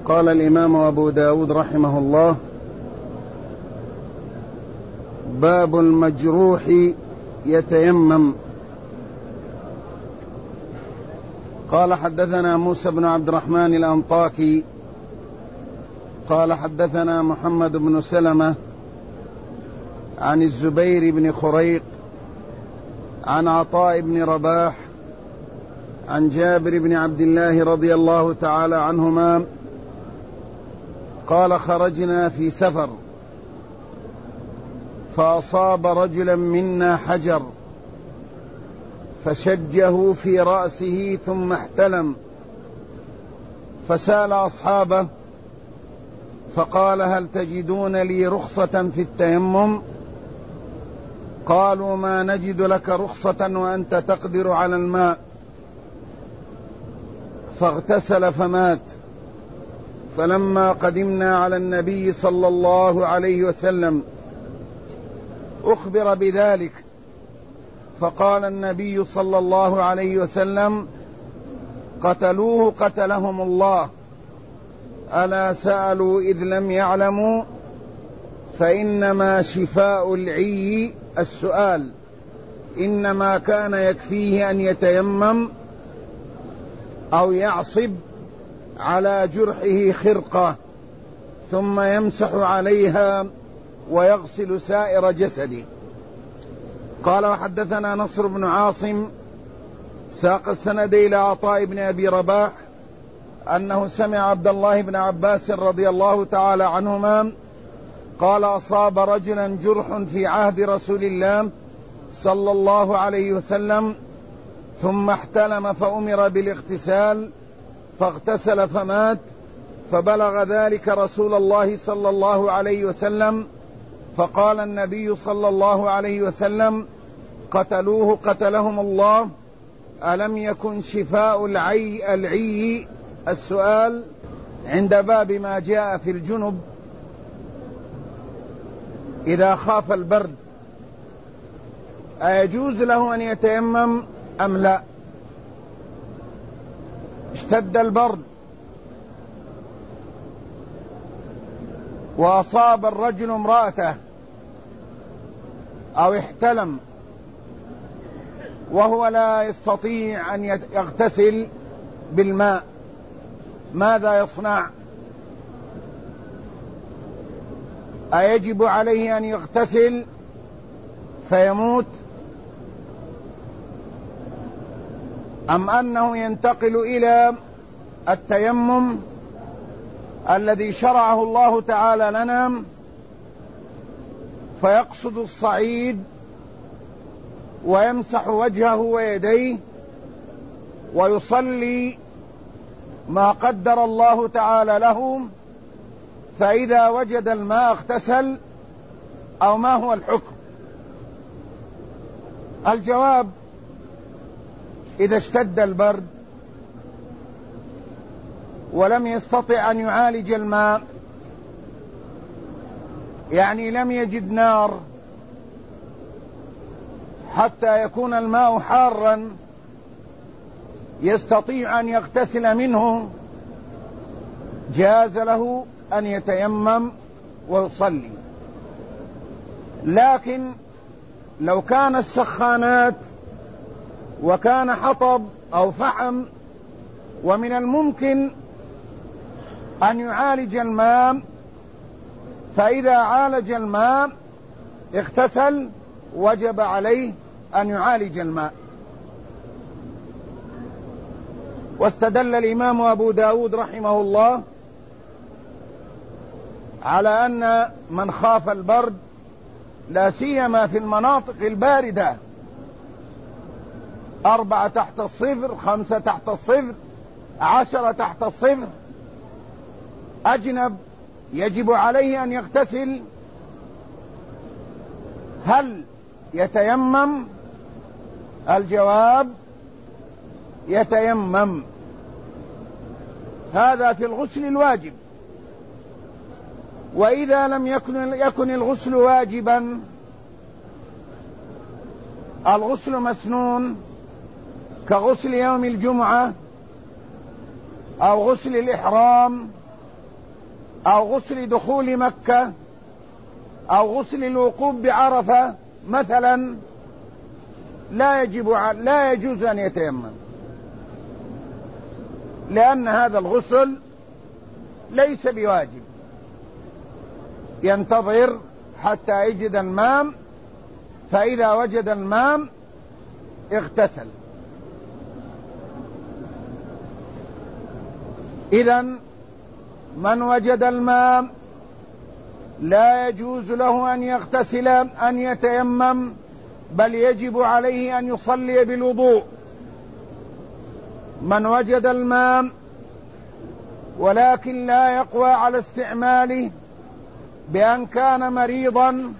قال الإمام أبو داود رحمه الله: باب المجروح يتيمم. قال: حدثنا موسى بن عبد الرحمن الأنطاكي قال: حدثنا محمد بن سلمة عن الزبير بن خريق عن عطاء بن رباح عن جابر بن عبد الله رضي الله تعالى عنهما قال: خرجنا في سفر فأصاب رجلا منا حجر فشجه في رأسه ثم احتلم، فسأل أصحابه فقال: هل تجدون لي رخصة في التيمم؟ قالوا: ما نجد لك رخصة وأنت تقدر على الماء. فاغتسل فمات. فلما قدمنا على النبي صلى الله عليه وسلم أخبر بذلك، فقال النبي صلى الله عليه وسلم: قتلوه قتلهم الله، ألا سألوا إذ لم يعلموا؟ فإنما شفاء العي السؤال، إنما كان يكفيه أن يتيمم أو يعصب على جرحه خرقة ثم يمسح عليها ويغسل سائر جسده. قال: وحدثنا نصر بن عاصم ساق السند إلى عطاء بن أبي رباح أنه سمع عبد الله بن عباس رضي الله تعالى عنهما قال: أصاب رجلا جرح في عهد رسول الله صلى الله عليه وسلم ثم احتلم فأمر بالاغتسال فاغتسل فمات، فبلغ ذلك رسول الله صلى الله عليه وسلم، فقال النبي صلى الله عليه وسلم: قتلوه قتلهم الله، ألم يكن شفاء العي السؤال؟ عند باب ما جاء في الجنب إذا خاف البرد أيجوز له أن يتيمم أم لا؟ اشتد البرد وأصاب الرجل امرأته أو احتلم وهو لا يستطيع أن يغتسل بالماء، ماذا يصنع؟ أيجب عليه أن يغتسل فيموت أم أنه ينتقل إلى التيمم الذي شرعه الله تعالى لنا فيقصد الصعيد ويمسح وجهه ويديه ويصلي ما قدر الله تعالى له، فإذا وجد الماء اغتسل، أو ما هو الحكم؟ الجواب: إذا اشتد البرد ولم يستطع أن يعالج الماء، يعني لم يجد نار حتى يكون الماء حارا يستطيع أن يغتسل منه، جاز له أن يتيمم ويصلي. لكن لو كان السخانات وكان حطب أو فحم ومن الممكن أن يعالج الماء، فإذا عالج الماء اغتسل، وجب عليه أن يعالج الماء. واستدل الإمام أبو داود رحمه الله على أن من خاف البرد لا سيما في المناطق الباردة 4 تحت الصفر، 5 تحت الصفر، 10 تحت الصفر، أجنب، يجب عليه أن يغتسل. هل يتيمم؟ الجواب: يتيمم. هذا في الغسل الواجب. وإذا لم يكن الغسل واجبا، الغسل مسنون كغسل يوم الجمعة أو غسل الإحرام أو غسل دخول مكة أو غسل الوقوف بعرفة مثلا لا يجوز أن يتيمم، لأن هذا الغسل ليس بواجب، ينتظر حتى يجد الماء، فإذا وجد الماء اغتسل. إذن من وجد الماء لا يجوز له أن يغتسل أن يتيمم، بل يجب عليه أن يصلي بالوضوء. من وجد الماء ولكن لا يقوى على استعماله بأن كان مريضا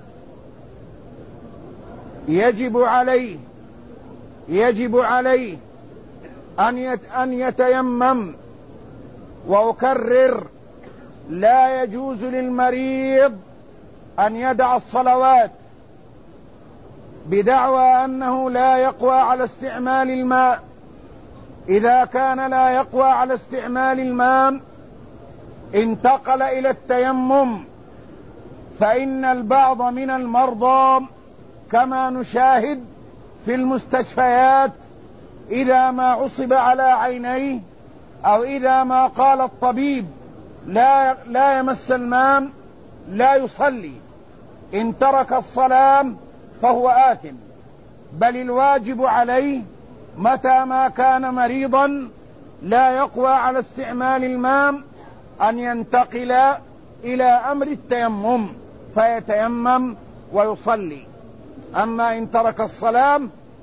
يجب عليه أن يتيمم. وأكرر، لا يجوز للمريض أن يدع الصلوات بدعوى أنه لا يقوى على استعمال الماء. إذا كان لا يقوى على استعمال الماء انتقل إلى التيمم، فإن البعض من المرضى كما نشاهد في المستشفيات إذا ما عصب على عينيه أو إذا ما قال الطبيب لا يمس الماء لا يصلي، إن ترك الصلاة فهو آثم. بل الواجب عليه متى ما كان مريضا لا يقوى على استعمال الماء أن ينتقل إلى أمر التيمم فيتيمم ويصلي. أما إن ترك الصلاة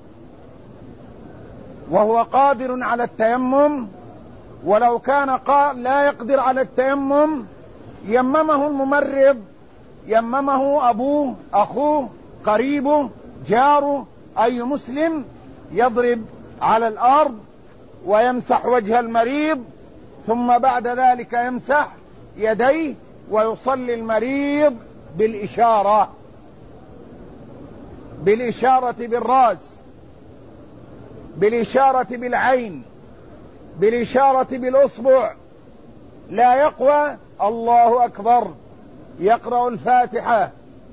وهو قادر على التيمم، ولو كان لا يقدر على التيمم يممه الممرض، يممه أبوه، أخوه، قريبه، جاره، أي مسلم، يضرب على الأرض ويمسح وجه المريض، ثم بعد ذلك يمسح يديه ويصلي المريض بالإشارة بالرأس، بالإشارة بالعين، بالإشارة بالأصبع. لا يقوى الله أكبر، يقرأ الفاتحة،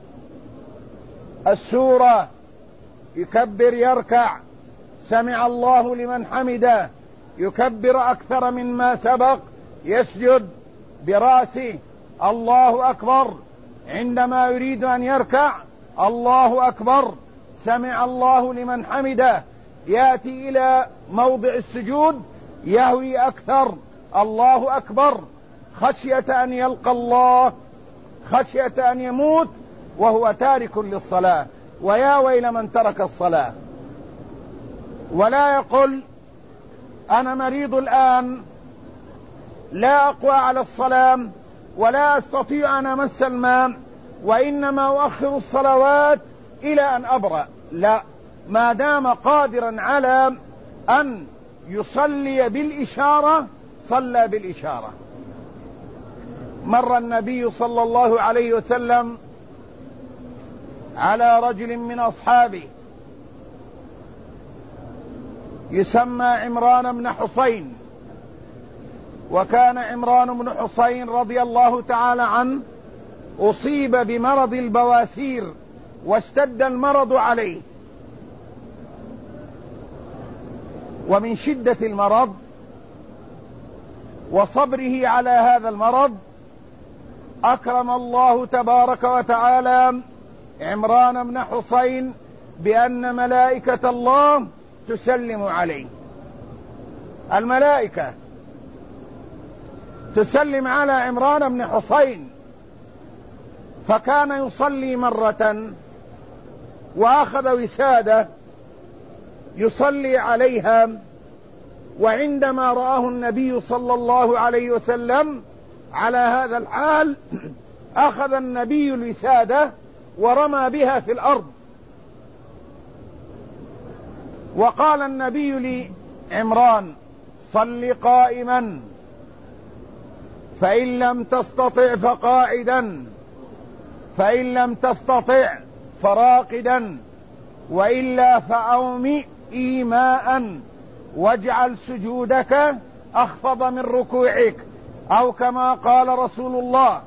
السورة، يكبر، يركع، سمع الله لمن حمده، يكبر أكثر مما سبق، يسجد برأسه الله أكبر، عندما يريد أن يركع الله أكبر، سمع الله لمن حمده، يأتي إلى موضع السجود يهوي أكثر، الله أكبر، خشية أن يلقى الله، خشية أن يموت وهو تارك للصلاة. ويا ويل من ترك الصلاة. ولا يقل أنا مريض الآن لا أقوى على الصلاة ولا أستطيع أن أمس الماء وإنما أؤخر الصلوات إلى أن أبرأ. لا، ما دام قادرا على أن يصلي بالإشارة صلى بالإشارة. مر النبي صلى الله عليه وسلم على رجل من أصحابه يسمى عمران بن حصين، وكان عمران بن حصين رضي الله تعالى عنه أصيب بمرض البواسير واشتد المرض عليه، ومن شدة المرض وصبره على هذا المرض أكرم الله تبارك وتعالى عمران بن حصين بأن ملائكة الله تسلم عليه. الملائكة تسلم على عمران بن حصين، فكان يصلي مرة وأخذ وسادة يصلي عليها، وعندما رآه النبي صلى الله عليه وسلم على هذا الحال أخذ النبي الوسادة ورمى بها في الأرض، وقال النبي لعمران صل قائما، فإن لم تستطع فقاعدا، فإن لم تستطع فراقدا، وإلا فأومئ إيماء، واجعل سجودك أخفض من ركوعك. أو كما قال رسول الله: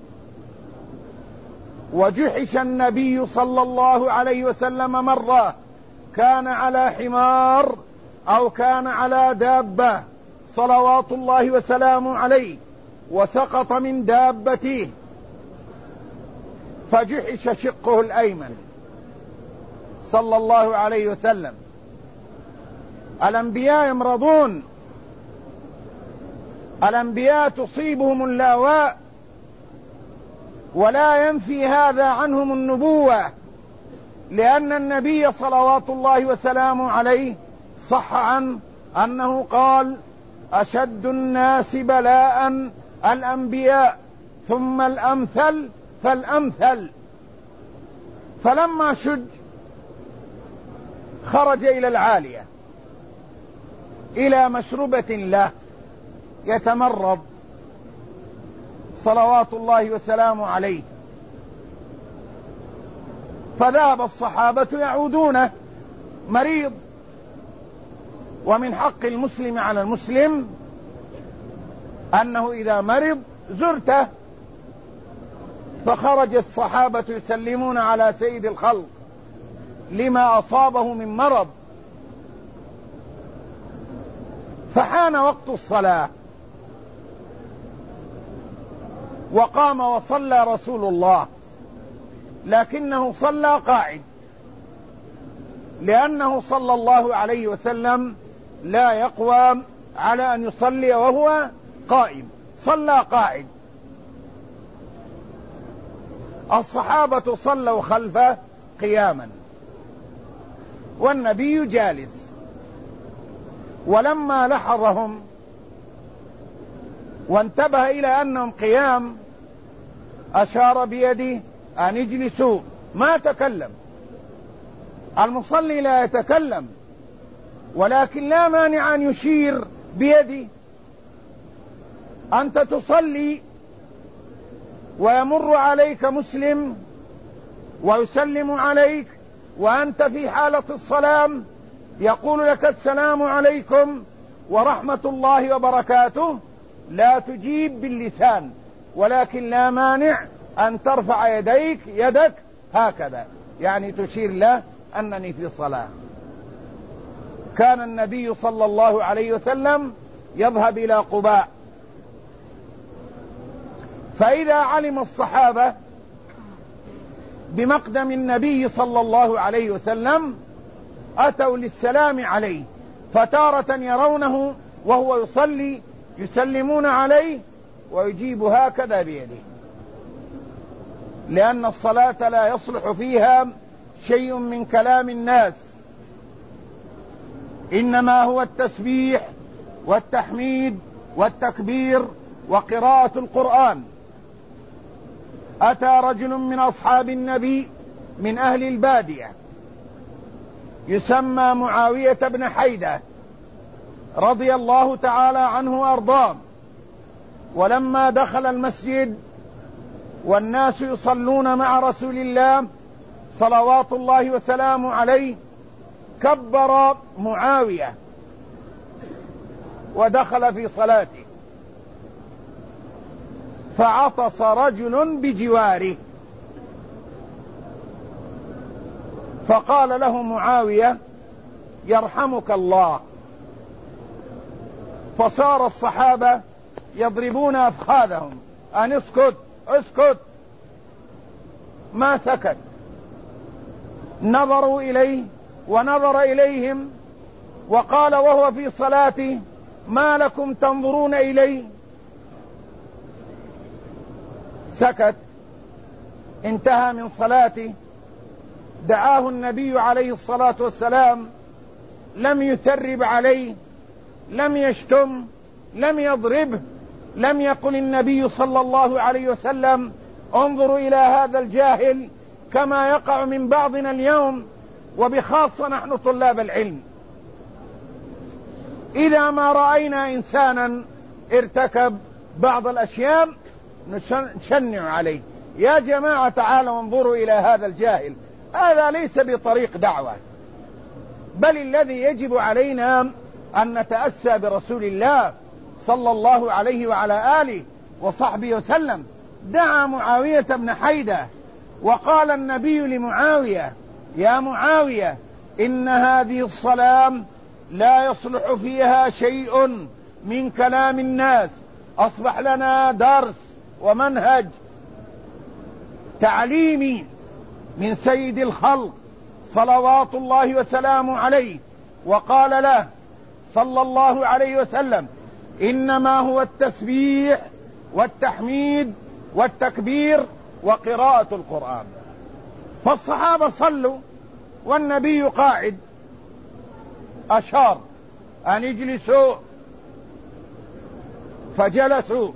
وجحش النبي صلى الله عليه وسلم مرة كان على حمار أو كان على دابة صلوات الله وسلامه عليه، وسقط من دابته فجحش شقه الأيمن صلى الله عليه وسلم. الأنبياء يمرضون، الأنبياء تصيبهم اللاواء، ولا ينفي هذا عنهم النبوة، لأن النبي صلوات الله وسلامه عليه صح عنه أنه قال: أشد الناس بلاء الأنبياء ثم الأمثل فالأمثل. فلما شج خرج إلى العالية إلى مشربة له يتمرض صلوات الله وسلامه عليه، فذهب الصحابة يعودونه مريض، ومن حق المسلم على المسلم أنه إذا مرض زرته. فخرج الصحابة يسلمون على سيد الخلق لما أصابه من مرض، فحان وقت الصلاة وقام وصلى رسول الله، لكنه صلى قاعد، لأنه صلى الله عليه وسلم لا يقوى على أن يصلي وهو قائم، صلى قاعد. الصحابة صلوا خلفه قياما والنبي جالس، ولما لحظهم وانتبه إلى أنهم قيام أشار بيده أن اجلسوا، ما تكلم. المصلي لا يتكلم، ولكن لا مانع أن يشير بيده. أنت تصلي ويمر عليك مسلم ويسلم عليك وأنت في حالة الصلاة، يقول لك: السلام عليكم ورحمة الله وبركاته، لا تجيب باللسان، ولكن لا مانع أن ترفع يدك هكذا، يعني تشير له أنني في صلاة. كان النبي صلى الله عليه وسلم يذهب إلى قباء، فإذا علم الصحابة بمقدم النبي صلى الله عليه وسلم أتوا للسلام عليه، فتارة يرونه وهو يصلي يسلمون عليه ويجيب هكذا بيده، لأن الصلاة لا يصلح فيها شيء من كلام الناس، إنما هو التسبيح والتحميد والتكبير وقراءة القرآن. أتى رجل من أصحاب النبي من أهل البادية يسمى معاوية بن حيدة رضي الله تعالى عنه وأرضاه، ولما دخل المسجد والناس يصلون مع رسول الله صلوات الله وسلامه عليه كبر معاوية ودخل في صلاته، فعطس رجل بجواره، فقال له معاوية: يرحمك الله. فصار الصحابة يضربون أفخاذهم أن اسكت اسكت، ما سكت. نظروا إليه ونظر إليهم وقال وهو في صلاته: ما لكم تنظرون إلي؟ سكت، انتهى من صلاته. دعاه النبي عليه الصلاة والسلام، لم يثرب عليه، لم يشتم، لم يضربه، لم يقل النبي صلى الله عليه وسلم: انظروا إلى هذا الجاهل، كما يقع من بعضنا اليوم، وبخاصة نحن طلاب العلم. إذا ما رأينا إنسانا ارتكب بعض الأشياء نشنع عليه: يا جماعة تعالوا انظروا إلى هذا الجاهل، هذا ليس بطريق دعوة، بل الذي يجب علينا أن نتأسى برسول الله صلى الله عليه وعلى آله وصحبه وسلم دعا معاوية بن حيدة، وقال النبي لمعاوية: يا معاوية، إن هذه الصلاة لا يصلح فيها شيء من كلام الناس، أصبح لنا درس ومنهج تعليمي من سيد الخلق صلوات الله وسلامه عليه. وقال له صلى الله عليه وسلم: إنما هو التسبيح والتحميد والتكبير وقراءة القرآن. فالصحابة صلوا والنبي قاعد، أشار أن يجلسوا فجلسوا.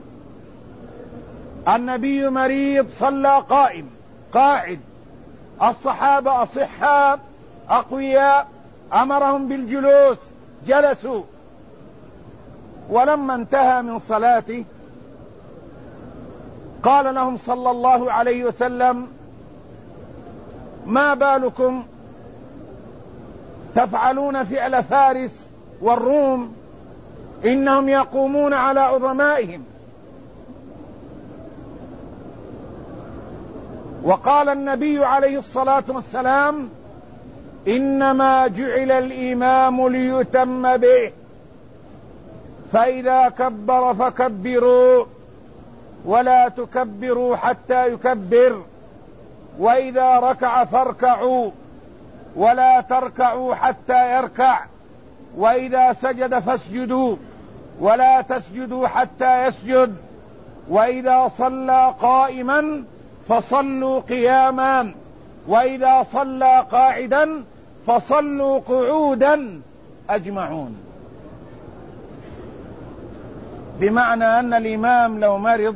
النبي مريض صلى قاعد. الصحابة أصحاء أقوياء أمرهم بالجلوس، جلسوا. ولما انتهى من صلاته قال لهم صلى الله عليه وسلم: ما بالكم تفعلون فعل فارس والروم؟ إنهم يقومون على عظمائهم. وقال النبي عليه الصلاة والسلام: إنما جعل الإمام ليتم به، فإذا كبر فكبروا ولا تكبروا حتى يكبر، وإذا ركع فاركعوا ولا تركعوا حتى يركع، وإذا سجد فاسجدوا ولا تسجدوا حتى يسجد، وإذا صلى قائما فصلوا قياما، وإذا صلى قاعدا فصلوا قعودا أجمعون. بمعنى أن الإمام لو مرض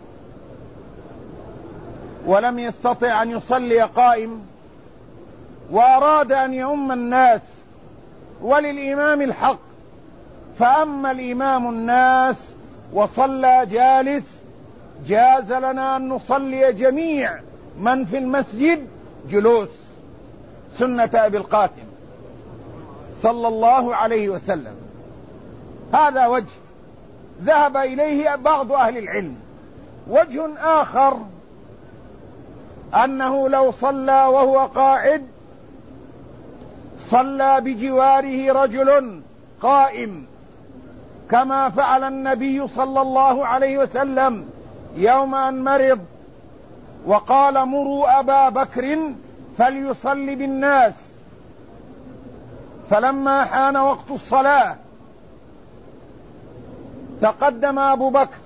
ولم يستطع أن يصلي قائم وأراد أن يؤم الناس وللإمام الحق، فأما الإمام الناس وصلى جالس، جاز لنا أن نصلي جميع من في المسجد جلوس، سنة أبي القاسم صلى الله عليه وسلم. هذا وجه ذهب إليه بعض أهل العلم. وجه آخر أنه لو صلى وهو قاعد صلى بجواره رجل قائم، كما فعل النبي صلى الله عليه وسلم يوم أن مرض وقال: مروا أبا بكر فليصلي بالناس. فلما حان وقت الصلاة تقدم أبو بكر،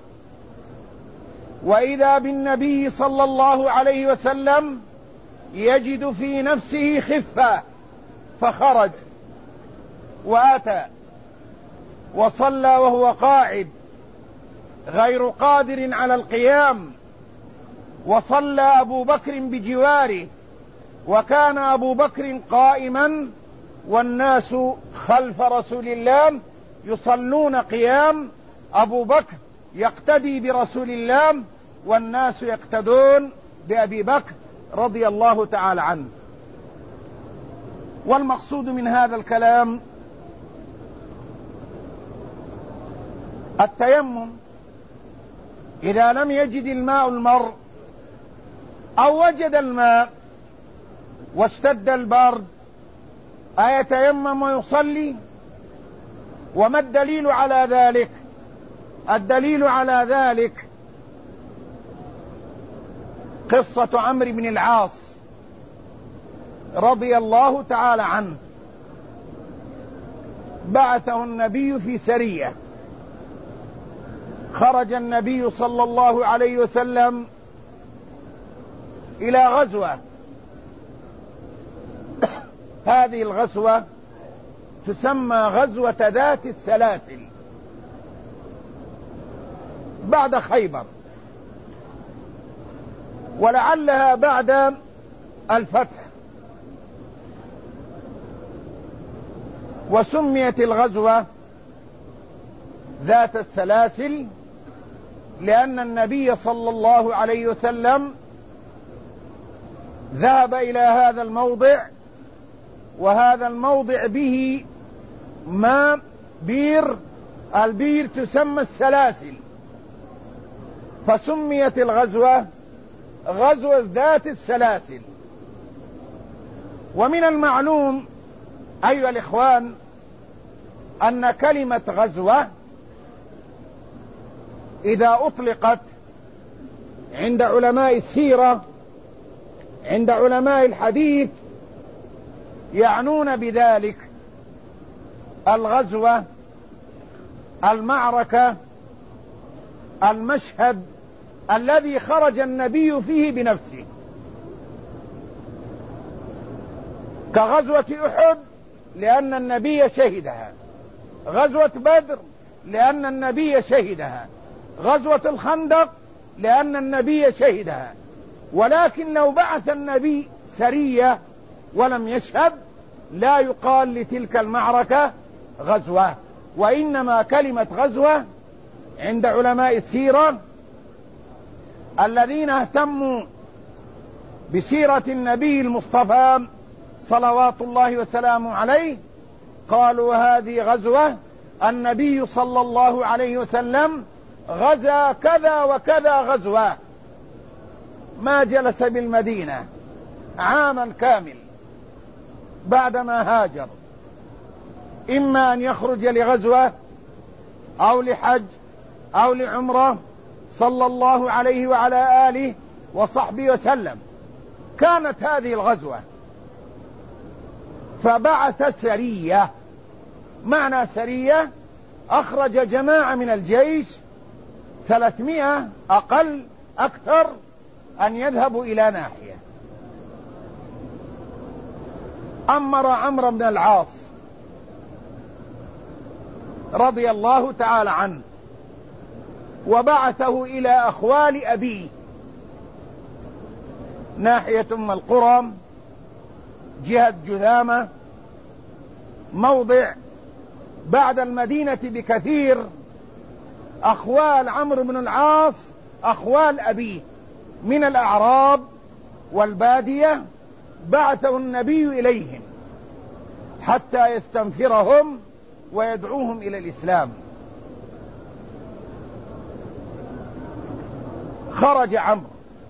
وإذا بالنبي صلى الله عليه وسلم يجد في نفسه خفة، فخرج وأتى وصلى وهو قاعد غير قادر على القيام، وصلى أبو بكر بجواره، وكان أبو بكر قائما والناس خلف رسول الله يصلون قيام، أبو بكر يقتدي برسول الله والناس يقتدون بأبي بكر رضي الله تعالى عنه. والمقصود من هذا الكلام التيمم. إذا لم يجد الماء المر أو وجد الماء واشتد البرد أيتيمم ويصلي؟ وما الدليل على ذلك؟ الدليل على ذلك قصة عمرو بن العاص رضي الله تعالى عنه. بعثه النبي في سرية، خرج النبي صلى الله عليه وسلم إلى غزوة. هذه الغزوة تسمى غزوة ذات السلاسل بعد خيبر، ولعلها بعد الفتح. وسميت الغزوة ذات السلاسل لأن النبي صلى الله عليه وسلم ذهب إلى هذا الموضع، وهذا الموضع به ماء بير البير تسمى السلاسل، فسميت الغزوة غزوة ذات السلاسل. ومن المعلوم أيها الإخوان أن كلمة غزوة إذا أطلقت عند علماء السيرة عند علماء الحديث يعنون بذلك الغزوة، المعركة، المشهد الذي خرج النبي فيه بنفسه، كغزوة أحد لأن النبي شهدها، غزوة بدر لأن النبي شهدها، غزوة الخندق لأن النبي شهدها. ولكن لو بعث النبي سرية ولم يشهد لا يقال لتلك المعركة غزوة، وإنما كلمة غزوة عند علماء السيرة الذين اهتموا بسيرة النبي المصطفى صلوات الله وسلامه عليه قالوا هذه غزوة النبي صلى الله عليه وسلم غزا كذا وكذا غزوة، ما جلس بالمدينة عاما كامل بعدما هاجر، إما أن يخرج لغزوة أو لحج أو لعمرة صلى الله عليه وعلى آله وصحبه وسلم. كانت هذه الغزوة فبعث سرية، معنى سرية أخرج جماعة من الجيش 300 أقل أكثر أن يذهبوا إلى ناحية. أمر عمرو بن العاص رضي الله تعالى عنه وبعثه إلى أخوال أبيه ناحية أم القرى جهة جذامة، موضع بعد المدينة بكثير. أخوال عمرو بن العاص أخوال أبيه من الأعراب والبادية، بعثه النبي إليهم حتى يستنفرهم ويدعوهم إلى الإسلام. خرج عمرو،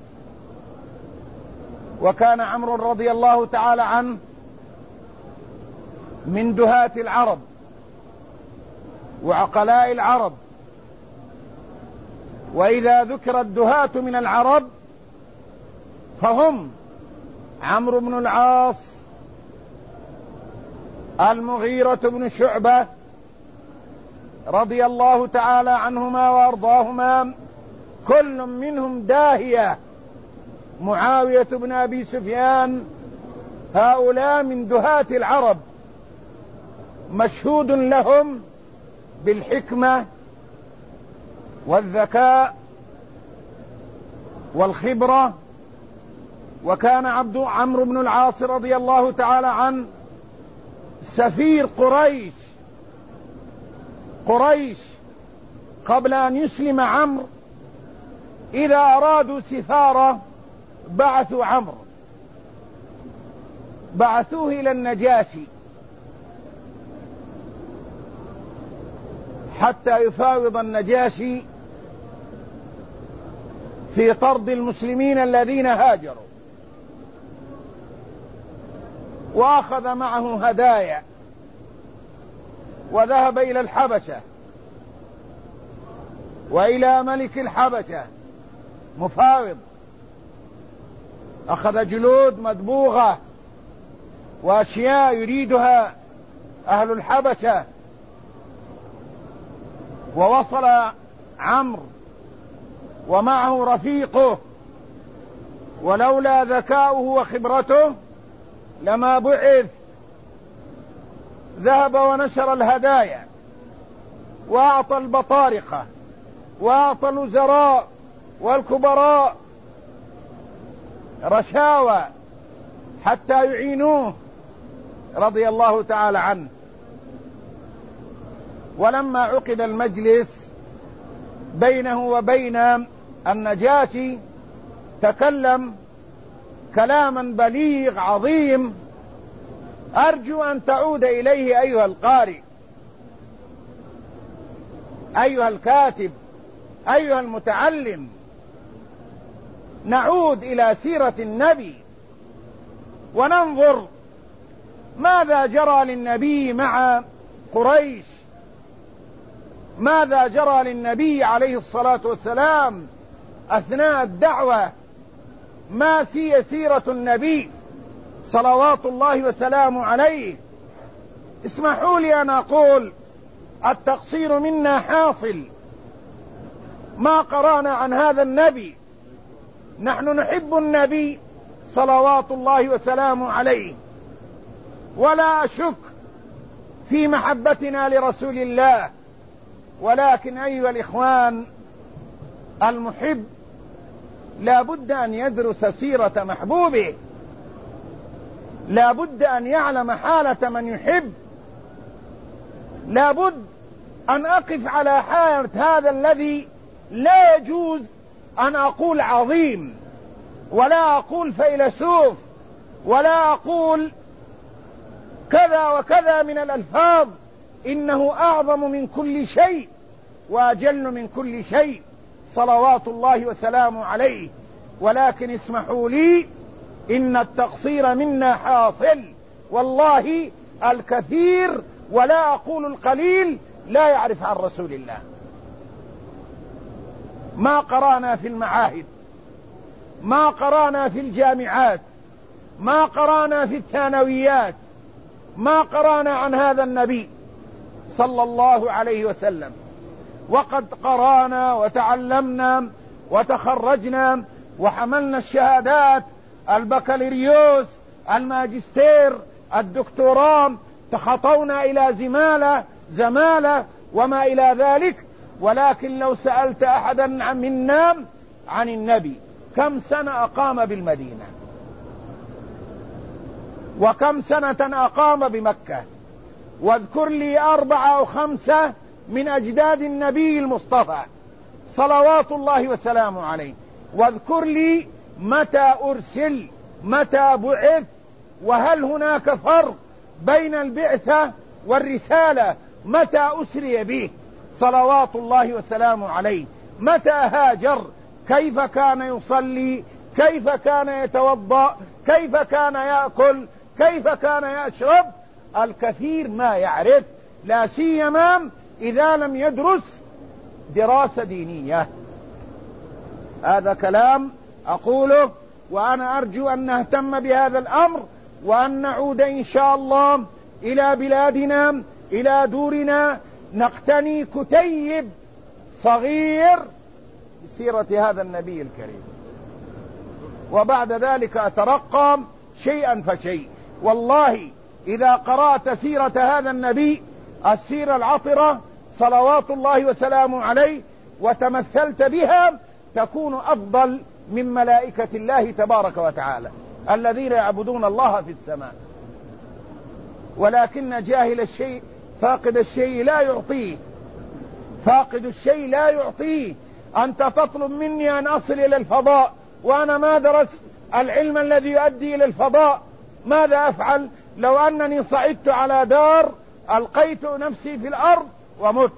وكان عمرو رضي الله تعالى عنه من دهاة العرب وعقلاء العرب، وإذا ذكر الدهاة من العرب فهم عمرو بن العاص، المغيرة بن شعبة رضي الله تعالى عنهما وأرضاهما، كل منهم داهية، معاوية بن أبي سفيان، هؤلاء من دهاة العرب مشهود لهم بالحكمة والذكاء والخبرة. وكان عمرو بن العاص رضي الله تعالى عنه سفير قريش قبل أن يسلم عمرو. إذا أرادوا سفارة بعثوا عمرو، بعثوه إلى النجاشي حتى يفاوض النجاشي في طرد المسلمين الذين هاجروا، وأخذ معه هدايا وذهب إلى الحبشة وإلى ملك الحبشة مفاوض، أخذ جلود مدبوغة وأشياء يريدها أهل الحبشة. ووصل عمرو ومعه رفيقه، ولولا ذكاؤه وخبرته لما بعث. ذهب ونشر الهدايا وأعطى البطارقة وأعطى الوزراء والكبراء رشاوى حتى يعينوه رضي الله تعالى عنه. ولما عقد المجلس بينه وبين النجاشي تكلم كلاما بليغ عظيم، أرجو أن تعود إليه أيها القارئ. أيها الكاتب، أيها المتعلم، نعود إلى سيرة النبي وننظر ماذا جرى للنبي مع قريش، ماذا جرى للنبي عليه الصلاة والسلام أثناء الدعوة، ما هي سيرة النبي صلوات الله وسلامه عليه. اسمحوا لي أن أقول التقصير منا حاصل، ما قرأنا عن هذا النبي. نحن نحب النبي صلوات الله وسلامه عليه، ولا أشك في محبتنا لرسول الله، ولكن أيها الإخوان، المحب لا بد أن يدرس سيرة محبوبه، لا بد أن يعلم حالة من يحب، لا بد أن أقف على حالة هذا الذي لا يجوز أن أقول عظيم، ولا أقول فيلسوف، ولا أقول كذا وكذا من الألفاظ، إنه أعظم من كل شيء وأجل من كل شيء صلوات الله وسلامه عليه. ولكن اسمحوا لي، إن التقصير منا حاصل، والله الكثير ولا أقول القليل لا يعرف عن رسول الله. ما قرأنا في المعاهد، ما قرأنا في الجامعات، ما قرأنا في الثانويات، ما قرأنا عن هذا النبي صلى الله عليه وسلم. وقد قرأنا وتعلمنا وتخرجنا وحملنا الشهادات، البكالوريوس، الماجستير، الدكتوراه، تخطونا إلى زمالة وما إلى ذلك. ولكن لو سألت أحدا منا عن النبي كم سنة أقام بالمدينة، وكم سنة أقام بمكة، واذكر لي 4 أو 5 من أجداد النبي المصطفى صلوات الله وسلامه عليه، واذكر لي متى أرسل، متى بعث، وهل هناك فرق بين البعثة والرسالة، متى أسري به صلوات الله وسلامه عليه، متى هاجر، كيف كان يصلي، كيف كان يتوضأ، كيف كان يأكل، كيف كان يشرب. الكثير ما يعرف، لا سيما إذا لم يدرس دراسة دينية. هذا كلام أقوله، وأنا أرجو أن نهتم بهذا الأمر، وأن نعود إن شاء الله إلى بلادنا، إلى دورنا، نقتني كتيب صغير بسيرة هذا النبي الكريم، وبعد ذلك أترقى شيئا فشيء. والله إذا قرأت سيرة هذا النبي السيرة العطرة صلوات الله وسلامه عليه وتمثلت بها، تكون أفضل من ملائكة الله تبارك وتعالى الذين يعبدون الله في السماء. ولكن جاهل الشيء فاقد الشيء لا يعطيه، فاقد الشيء لا يعطيه. أنت تطلب مني أن أصل إلى الفضاء وأنا ما درست العلم الذي يؤدي إلى الفضاء. ماذا أفعل لو أنني صعدت على دار ألقيت نفسي في الأرض ومت؟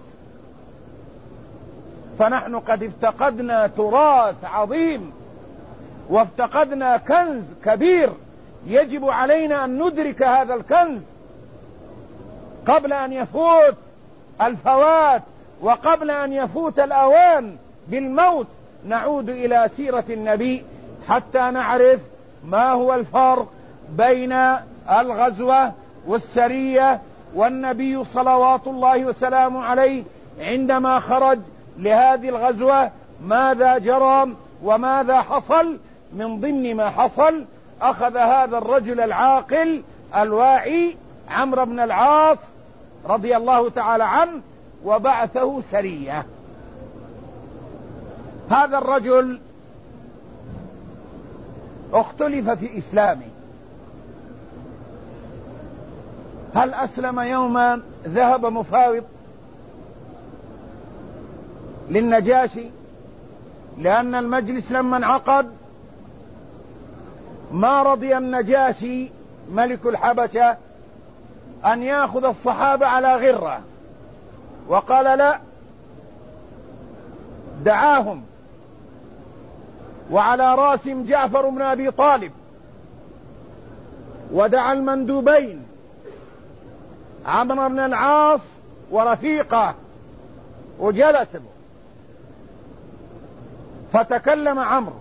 فنحن قد افتقدنا تراث عظيم، وافتقدنا كنز كبير، يجب علينا أن ندرك هذا الكنز قبل أن يفوت الفوات، وقبل أن يفوت الأوان بالموت. نعود إلى سيرة النبي حتى نعرف ما هو الفرق بين الغزوة والسرية. والنبي صلوات الله وسلامه عليه عندما خرج لهذه الغزوة ماذا جرى وماذا حصل؟ من ضمن ما حصل أخذ هذا الرجل العاقل الواعي عمرو بن العاص رضي الله تعالى عنه وبعثه سرية. هذا الرجل اختلف في إسلامه، هل أسلم يوم ذهب مفاوض للنجاشي؟ لأن المجلس لما انعقد ما رضي النجاشي ملك الحبشة أن يأخذ الصحابة على غرة، وقال لا، دعاهم، وعلى راسهم جعفر بن أبي طالب، ودعا المندوبين عمرو بن العاص ورفيقه وجلسوا، فتكلم عمرو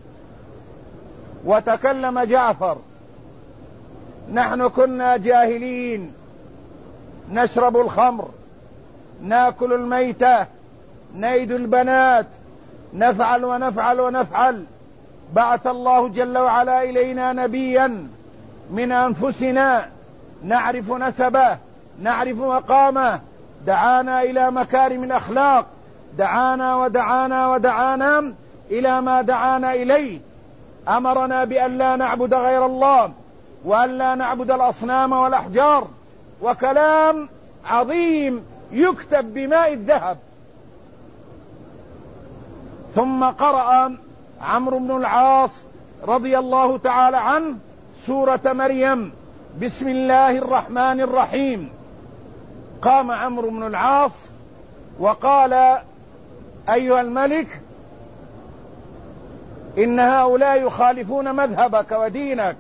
وتكلم جعفر: نحن كنا جاهلين، نشرب الخمر، ناكل الميتة، نيد البنات، نفعل ونفعل ونفعل. بعث الله جل وعلا إلينا نبيا من أنفسنا نعرف نسبه، نعرف مقامه، دعانا إلى مكارم الأخلاق، دعانا ودعانا ودعانا إلى ما دعانا إليه، أمرنا بأن لا نعبد غير الله، وأن لا نعبد الأصنام والأحجار، وكلام عظيم يكتب بماء الذهب. ثم قرأ عمرو بن العاص رضي الله تعالى عنه سورة مريم: بسم الله الرحمن الرحيم. قام عمرو بن العاص وقال: أيها الملك، إن هؤلاء يخالفون مذهبك ودينك،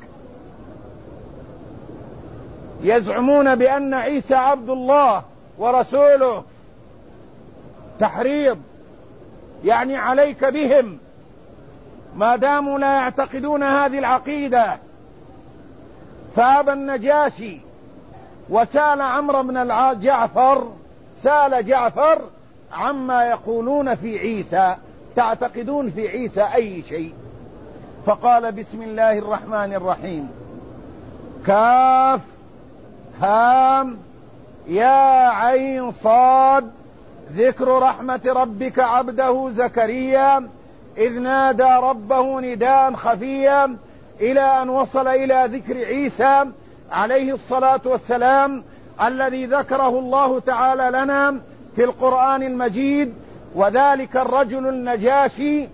يزعمون بأن عيسى عبد الله ورسوله. تحريض، يعني عليك بهم ما داموا لا يعتقدون هذه العقيدة. فأبى النجاشي وسأل عمرو بن جعفر، سأل جعفر عما يقولون في عيسى، تعتقدون في عيسى أي شيء؟ فقال: بسم الله الرحمن الرحيم، كاف هام يا عين صاد، ذكر رحمة ربك عبده زكريا إذ نادى ربه نداء خفيا، إلى أن وصل إلى ذكر عيسى عليه الصلاة والسلام الذي ذكره الله تعالى لنا في القرآن المجيد. وذلك الرجل النجاشي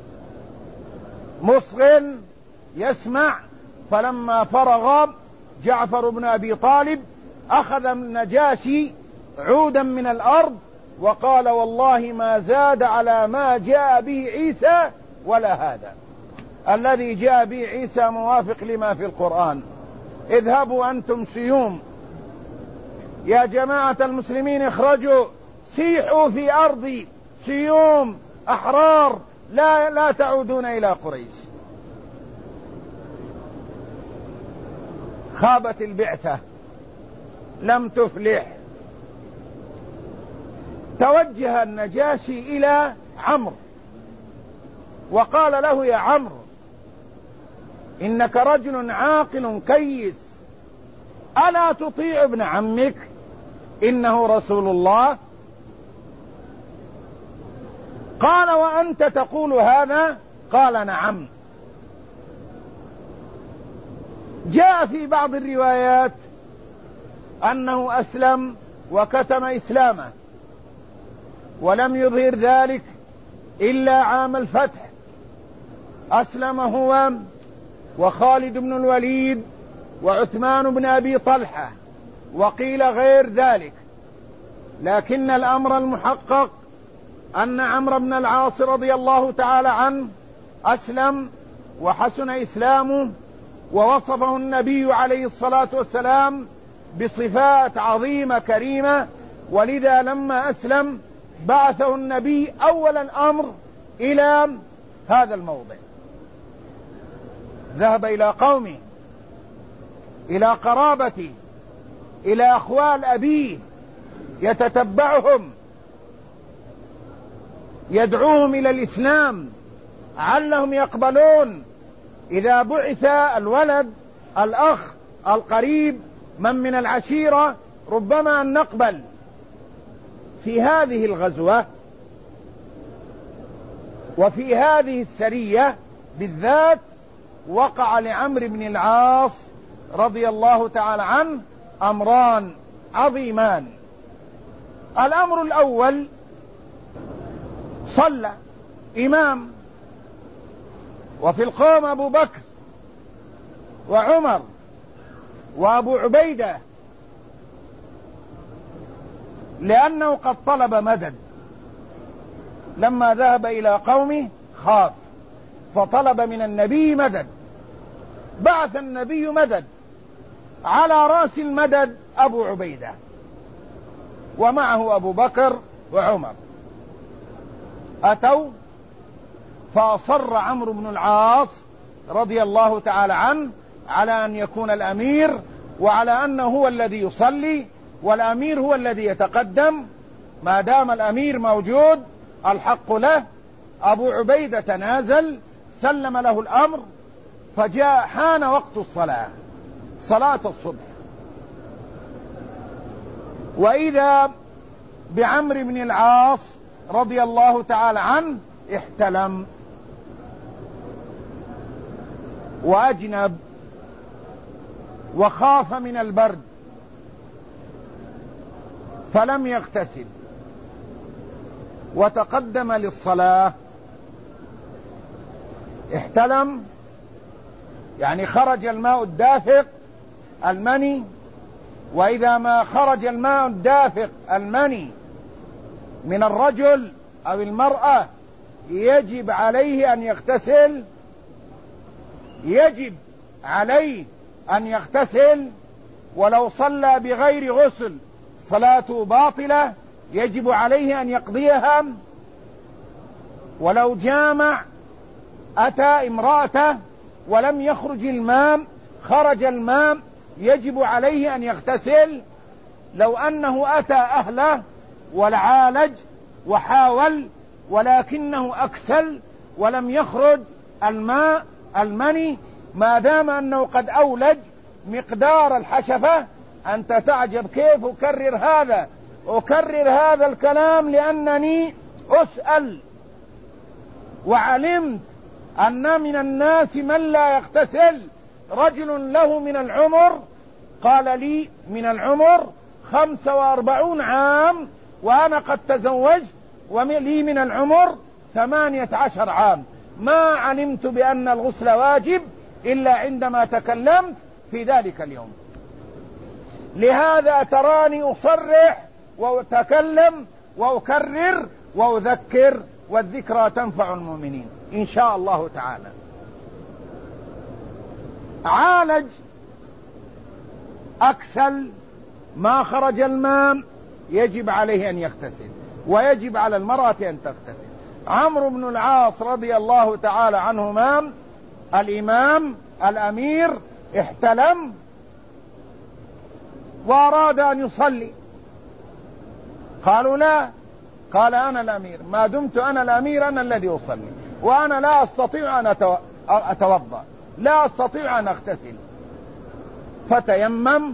مصغ يسمع. فلما فرغ جعفر بن أبي طالب أخذ النجاشي عودا من الأرض وقال: والله ما زاد على ما جاء به عيسى ولا هذا، الذي جاء به عيسى موافق لما في القرآن. اذهبوا أنتم سيوم، يا جماعة المسلمين اخرجوا، سيحوا في أرضي، سيوم أحرار، لا تعودون إلى قريش. خابت البعثة، لم تفلح. توجه النجاشي إلى عمرو وقال له: يا عمرو، إنك رجل عاقل كيس، ألا تطيع ابن عمك؟ إنه رسول الله. قال: وأنت تقول هذا؟ قال: نعم. جاء في بعض الروايات أنه أسلم وكتم إسلامه، ولم يظهر ذلك إلا عام الفتح. أسلم هو وخالد بن الوليد وعثمان بن أبي طلحة، وقيل غير ذلك. لكن الأمر المحقق أن عمرو بن العاص رضي الله تعالى عنه أسلم وحسن إسلامه، ووصفه النبي عليه الصلاة والسلام بصفات عظيمة كريمة. ولذا لما أسلم بعثه النبي أول الأمر إلى هذا الموضع، ذهب إلى قومه، إلى قرابته، إلى أخوال أبيه، يتتبعهم، يدعوهم إلى الإسلام علهم يقبلون. إذا بعث الولد، الأخ، القريب، من العشيرة، ربما أن نقبل. في هذه الغزوة وفي هذه السرية بالذات وقع لعمرو بن العاص رضي الله تعالى عنه أمران عظيمان. الأمر الأول: صلى إمام، وفي القوم أبو بكر وعمر وأبو عبيدة، لأنه قد طلب مدد. لما ذهب إلى قومه خاف فطلب من النبي مدد، بعث النبي مدد، على رأس المدد أبو عبيدة ومعه أبو بكر وعمر. أتوا فأصر عمرو بن العاص رضي الله تعالى عنه على أن يكون الأمير، وعلى أنه هو الذي يصلي والأمير هو الذي يتقدم، ما دام الأمير موجود الحق له. أبو عبيدة تنازل، سلم له الأمر، فجاء حان وقت الصلاة، صلاة الصبح، وإذا بعمرو بن العاص رضي الله تعالى عنه احتلم وأجنب وخاف من البرد فلم يغتسل وتقدم للصلاة. احتلم يعني خرج الماء الدافق المني، وإذا ما خرج الماء الدافق المني من الرجل أو المرأة يجب عليه أن يغتسل، يجب عليه أن يغتسل، ولو صلى بغير غسل صلاته باطلة، يجب عليه أن يقضيها. ولو جامع أتى امرأته ولم يخرج الماء، خرج الماء، يجب عليه أن يغتسل. لو أنه أتى أهله والعالج وحاول ولكنه أكسل ولم يخرج الماء المني، ما دام أنه قد أولج مقدار الحشفة. أنت تعجب كيف أكرر هذا الكلام لأنني أسأل، وعلمت أن من الناس من لا يغتسل. رجل له من العمر، قال لي من العمر 45 عام وأنا قد تزوجت، ولي من العمر 18 عام، ما علمت بأن الغسل واجب إلا عندما تكلمت في ذلك اليوم. لهذا تراني أصرح وأتكلم وأكرر وأذكر، والذكرى تنفع المؤمنين إن شاء الله تعالى. عالج أكسل ما خرج الماء يجب عليه أن يغتسل، ويجب على المرأة أن تغتسل. عمرو بن العاص رضي الله تعالى عنهما الإمام الأمير احتلم وأراد أن يصلي، قالوا لا، قال أنا الأمير، ما دمت أنا الأمير أنا الذي أصلي، وأنا لا أستطيع أن أتوضأ، لا أستطيع أن أغتسل. فتيمم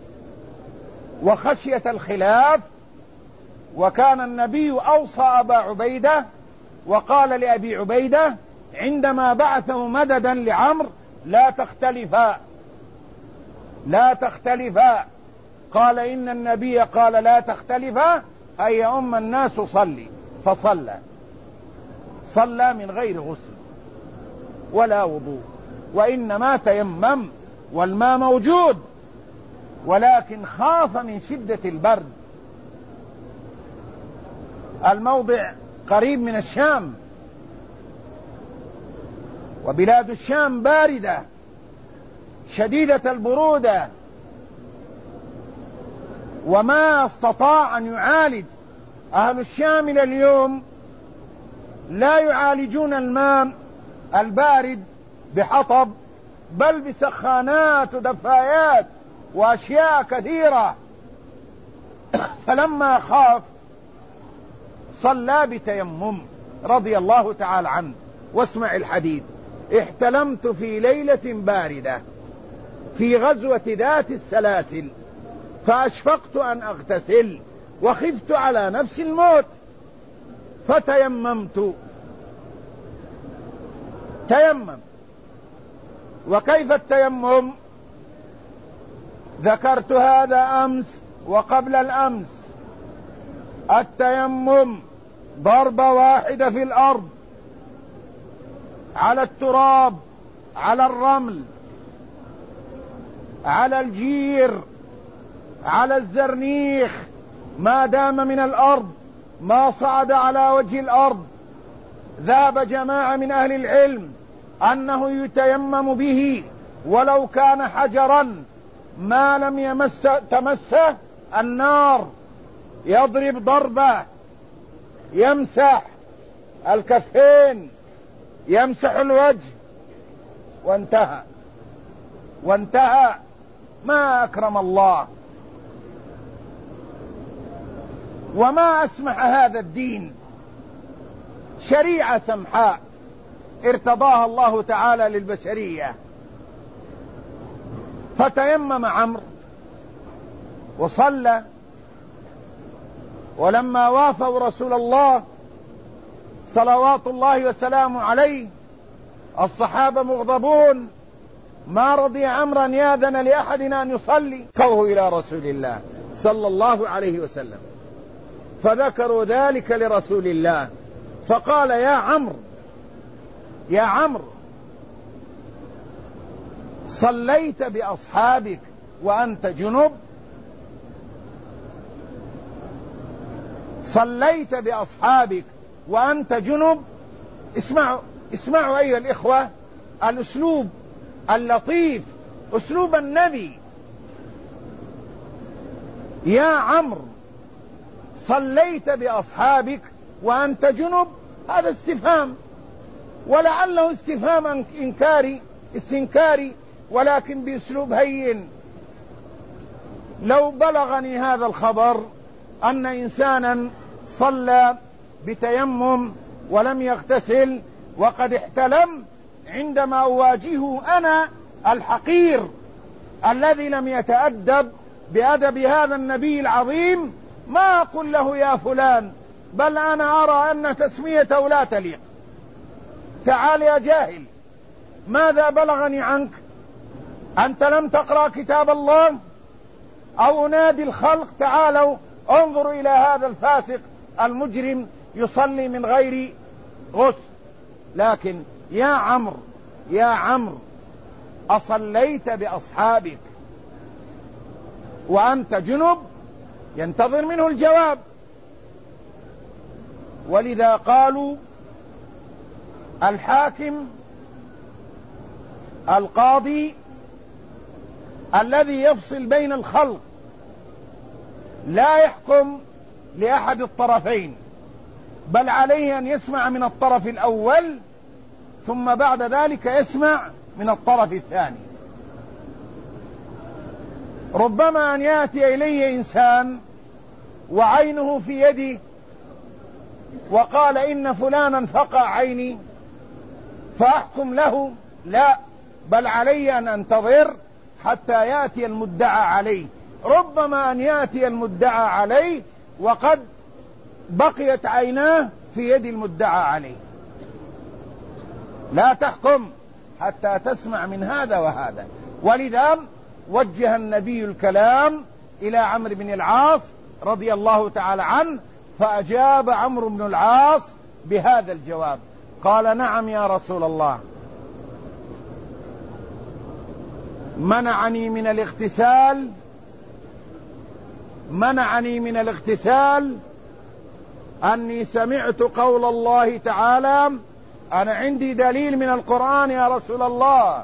وخشية الخلاف، وكان النبي أوصى أبا عبيدة وقال لأبي عبيدة عندما بعثه مددا لعمرو لا تختلفا، لا تختلفا، قال إن النبي قال لا تختلفا أي يا أم الناس صلي، فصلى، صلى من غير غسل ولا وضوء، وإنما تيمم والماء موجود، ولكن خاف من شدة البرد. الموضع قريب من الشام، وبلاد الشام باردة شديدة البرودة، وما استطاع أن يعالج. أهل الشام إلى اليوم لا يعالجون الماء البارد بحطب، بل بسخانات ودفايات وأشياء كثيرة. فلما خاف صلى بتيمم رضي الله تعالى عنه. واسمع الحديث: احتلمت في ليلة باردة في غزوة ذات السلاسل، فأشفقت أن أغتسل وخفت على نفس الموت، فتيممت. تيمم. وكيف التيمم؟ ذكرت هذا أمس وقبل الأمس. التيمم ضربة واحدة في الأرض، على التراب، على الرمل، على الجير، على الزرنيخ، ما دام من الأرض ما صعد على وجه الأرض ذهب جماعة من أهل العلم أنه يتيمم به ولو كان حجرا ما لم تمسه النار، يضرب ضربة، يمسح الكفين، يمسح الوجه، وانتهى. ما أكرم الله وما أسمح هذا الدين، شريعة سمحاء ارتضاها الله تعالى للبشرية. فتيمم عمرو وصلى، ولما وافوا رسول الله صلوات الله وسلامه عليه الصحابة مغضبون، ما رضي عمرو أن يأذن لأحد أن يصلي، كوه إلى رسول الله صلى الله عليه وسلم، فذكروا ذلك لرسول الله فقال: يا عمرو صليت بأصحابك وأنت جنب؟ صليت بأصحابك وأنت جنب؟ اسمعوا أيها الإخوة الأسلوب اللطيف، أسلوب النبي. يا عمرو صليت بأصحابك وأنت جنب؟ هذا استفهام، ولعله استفهام استنكاري، ولكن بأسلوب هين. لو بلغني هذا الخبر أن إنسانا صلى بتيمم ولم يغتسل وقد احتلم، عندما أواجهه أنا الحقير الذي لم يتأدب بأدب هذا النبي العظيم، ما أقول له يا فلان، بل أنا أرى أن تسميته لا تليق. تعال يا جاهل، ماذا بلغني عنك؟ أنت لم تقرأ كتاب الله؟ أو أنادي الخلق: تعالوا انظروا إلى هذا الفاسق المجرم يصلي من غير غسل. لكن يا عمرو أصليت بأصحابك وأنت جنب؟ ينتظر منه الجواب. ولذا قالوا الحاكم القاضي الذي يفصل بين الخلق لا يحكم لأحد الطرفين، بل عليه أن يسمع من الطرف الأول ثم بعد ذلك يسمع من الطرف الثاني. ربما أن يأتي إلي إنسان وعينه في يدي وقال إن فلانا فقع عيني فأحكم له، لا، بل علي أن أنتظر حتى يأتي المدعى عليه. ربما أن يأتي المدعى عليه وقد بقيت عيناه في يد المدعى عليه. لا تحكم حتى تسمع من هذا وهذا. ولذا وجه النبي الكلام إلى عمرو بن العاص رضي الله تعالى عنه، فأجاب عمرو بن العاص بهذا الجواب، قال: نعم يا رسول الله، منعني من الاغتسال أني سمعت قول الله تعالى. أنا عندي دليل من القرآن يا رسول الله.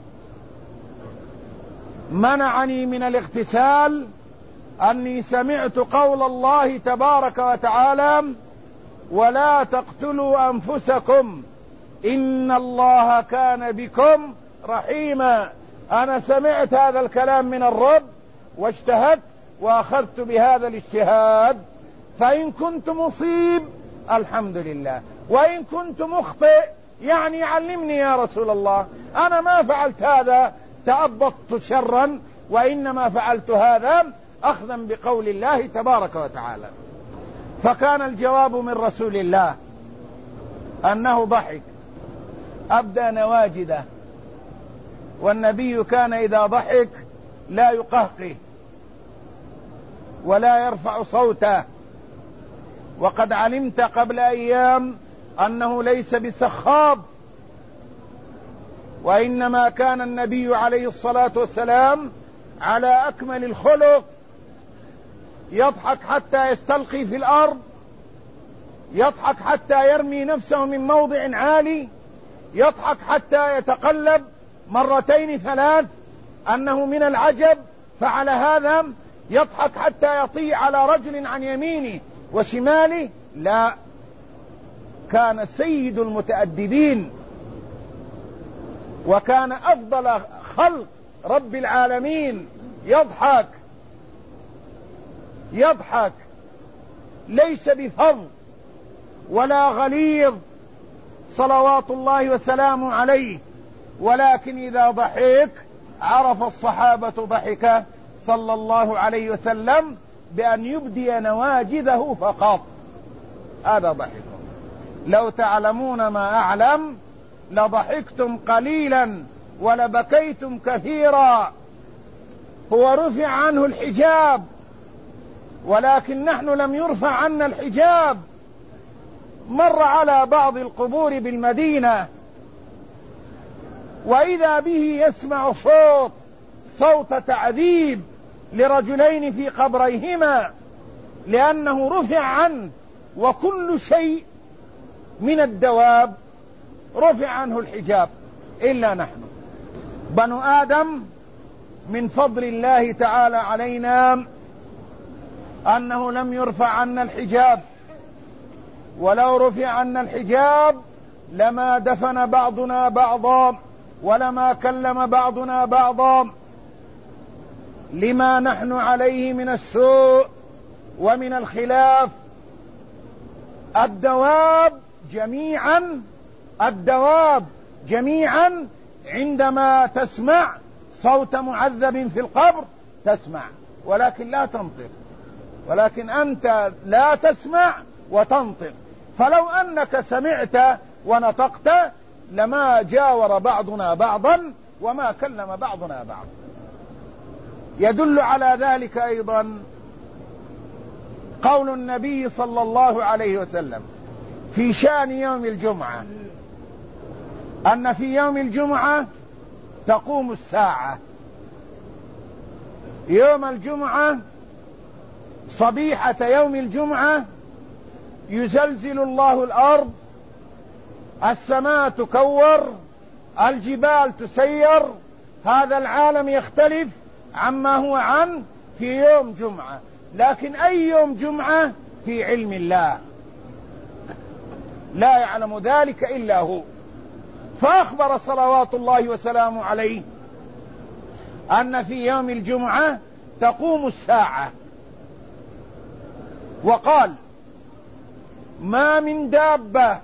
منعني من الاغتسال أني سمعت قول الله تبارك وتعالى: ولا تقتلوا أنفسكم إن الله كان بكم رحيما. أنا سمعت هذا الكلام من الرب واجتهدت وأخذت بهذا الاجتهاد، فإن كنت مصيب الحمد لله، وإن كنت مخطئ يعني علمني يا رسول الله. أنا ما فعلت هذا تأبطت شرا، وإنما فعلت هذا أخذا بقول الله تبارك وتعالى. فكان الجواب من رسول الله أنه ضحك، أبدى نواجده، والنبي كان إذا ضحك لا يقهقه ولا يرفع صوته. وقد علمت قبل أيام أنه ليس بسخاب، وإنما كان النبي عليه الصلاة والسلام على أكمل الخلق، يضحك حتى يستلقي في الأرض يضحك حتى يرمي نفسه من موضع عالي، يضحك حتى يتقلب مرتين ثلاث أنه من العجب فعل هذا، يضحك حتى يطيع على رجل عن يمينه وشماله. لا، كان سيد المتأدبين وكان أفضل خلق رب العالمين يضحك ليس بفظ ولا غليظ صلوات الله وسلامه عليه، ولكن إذا ضحك عرف الصحابة ضحكه صلى الله عليه وسلم بأن يبدي نواجذه فقط. هذا ضحكه. لو تعلمون ما أعلم لضحكتم قليلا ولبكيتم كثيرا. هو رفع عنه الحجاب، ولكن نحن لم يرفع عنا الحجاب. مر على بعض القبور بالمدينة وإذا به يسمع صوت تعذيب لرجلين في قبريهما، لأنه رفع عنه، وكل شيء من الدواب رفع عنه الحجاب إلا نحن. بنو آدم من فضل الله تعالى علينا أنه لم يرفع عنا الحجاب، ولو رفع عنا الحجاب لما دفن بعضنا بعضا ولما كلم بعضنا بعضا لما نحن عليه من السوء ومن الخلاف. الدواب جميعا عندما تسمع صوت معذب في القبر تسمع ولكن لا تنطق، ولكن أنت لا تسمع وتنطق. فلو أنك سمعت ونطقت لما جاور بعضنا بعضا وما كلم بعضنا بعض. يدل على ذلك أيضا قول النبي صلى الله عليه وسلم في شأن يوم الجمعة، أن في يوم الجمعة تقوم الساعة. يوم الجمعة صبيحة يوم الجمعة يزلزل الله الأرض، السماء تكور، الجبال تسير، هذا العالم يختلف عما هو عنه في يوم جمعة. لكن أي يوم جمعة في علم الله، لا يعلم ذلك إلا هو. فأخبر صلوات الله وسلامه عليه أن في يوم الجمعة تقوم الساعة، وقال ما من دابة،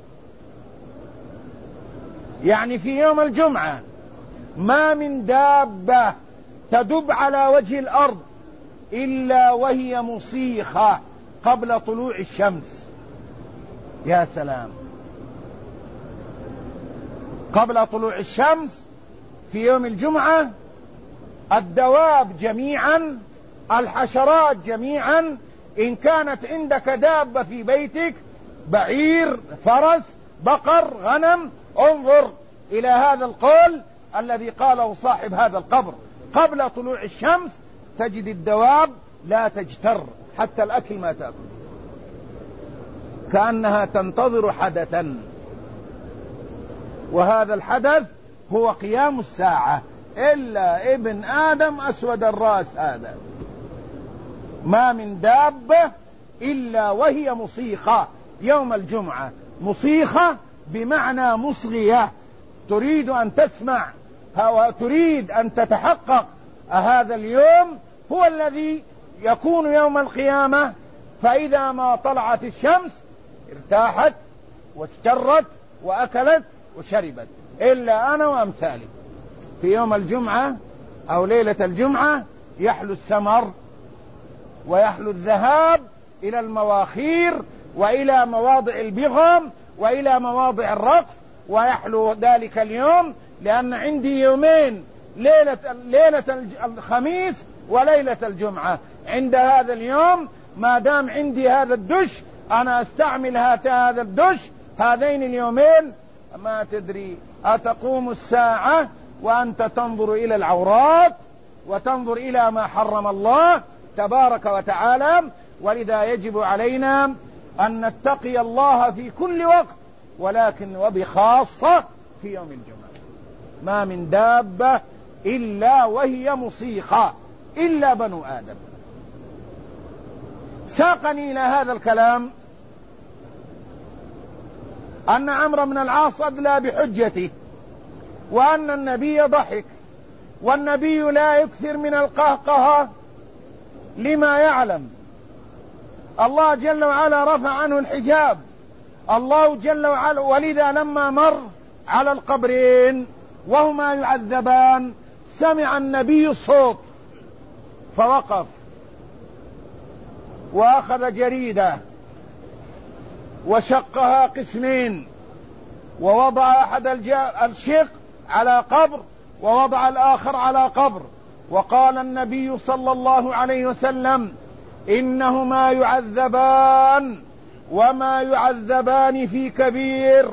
يعني في يوم الجمعة ما من دابة تدب على وجه الأرض إلا وهي مصيخة قبل طلوع الشمس. يا سلام، قبل طلوع الشمس في يوم الجمعة الدواب جميعا، الحشرات جميعا. إن كانت عندك دابة في بيتك، بعير، فرس، بقر، غنم، انظر إلى هذا القول الذي قاله صاحب هذا القبر: قبل طلوع الشمس تجد الدواب لا تجتر، حتى الأكل ما تأكل، كأنها تنتظر حدثا، وهذا الحدث هو قيام الساعة. إلا ابن آدم أسود الرأس، هذا ما من دابة إلا وهي مصيخة يوم الجمعة. مصيخة بمعنى مصغية، تريد أن تسمع وتريد أن تتحقق. هذا اليوم هو الذي يكون يوم القيامة، فإذا ما طلعت الشمس ارتاحت واسترت وأكلت وشربت، إلا أنا وأمثالي. في يوم الجمعة أو ليلة الجمعة يحلو السمر ويحلو الذهاب إلى المواخير وإلى مواضع البغم وإلى مواضع الرقص، ويحلو ذلك اليوم لأن عندي يومين، ليلة الخميس وليلة الجمعة. عند هذا اليوم ما دام عندي هذا الدش أنا أستعمل هذا الدش هذين اليومين. ما تدري أتقوم الساعة وأنت تنظر إلى العورات وتنظر إلى ما حرم الله تبارك وتعالى. ولذا يجب علينا أن نتقي الله في كل وقت، ولكن وبخاصة في يوم الجمعة. ما من دابة إلا وهي مصيخة إلا بنو آدم. ساقني إلى هذا الكلام أن عمرو بن العاص أدلى بحجته، وأن النبي ضحك، والنبي لا يكثر من القهقهة لما يعلم الله جل وعلا رفع عنه الحجاب. الله جل وعلا ولذا لما مر على القبرين وهما يعذبان سمع النبي الصوت فوقف وأخذ جريدة وشقها قسمين، ووضع أحد الشق على قبر ووضع الآخر على قبر، وقال النبي صلى الله عليه وسلم: إنهما يعذبان وما يعذبان في كبير.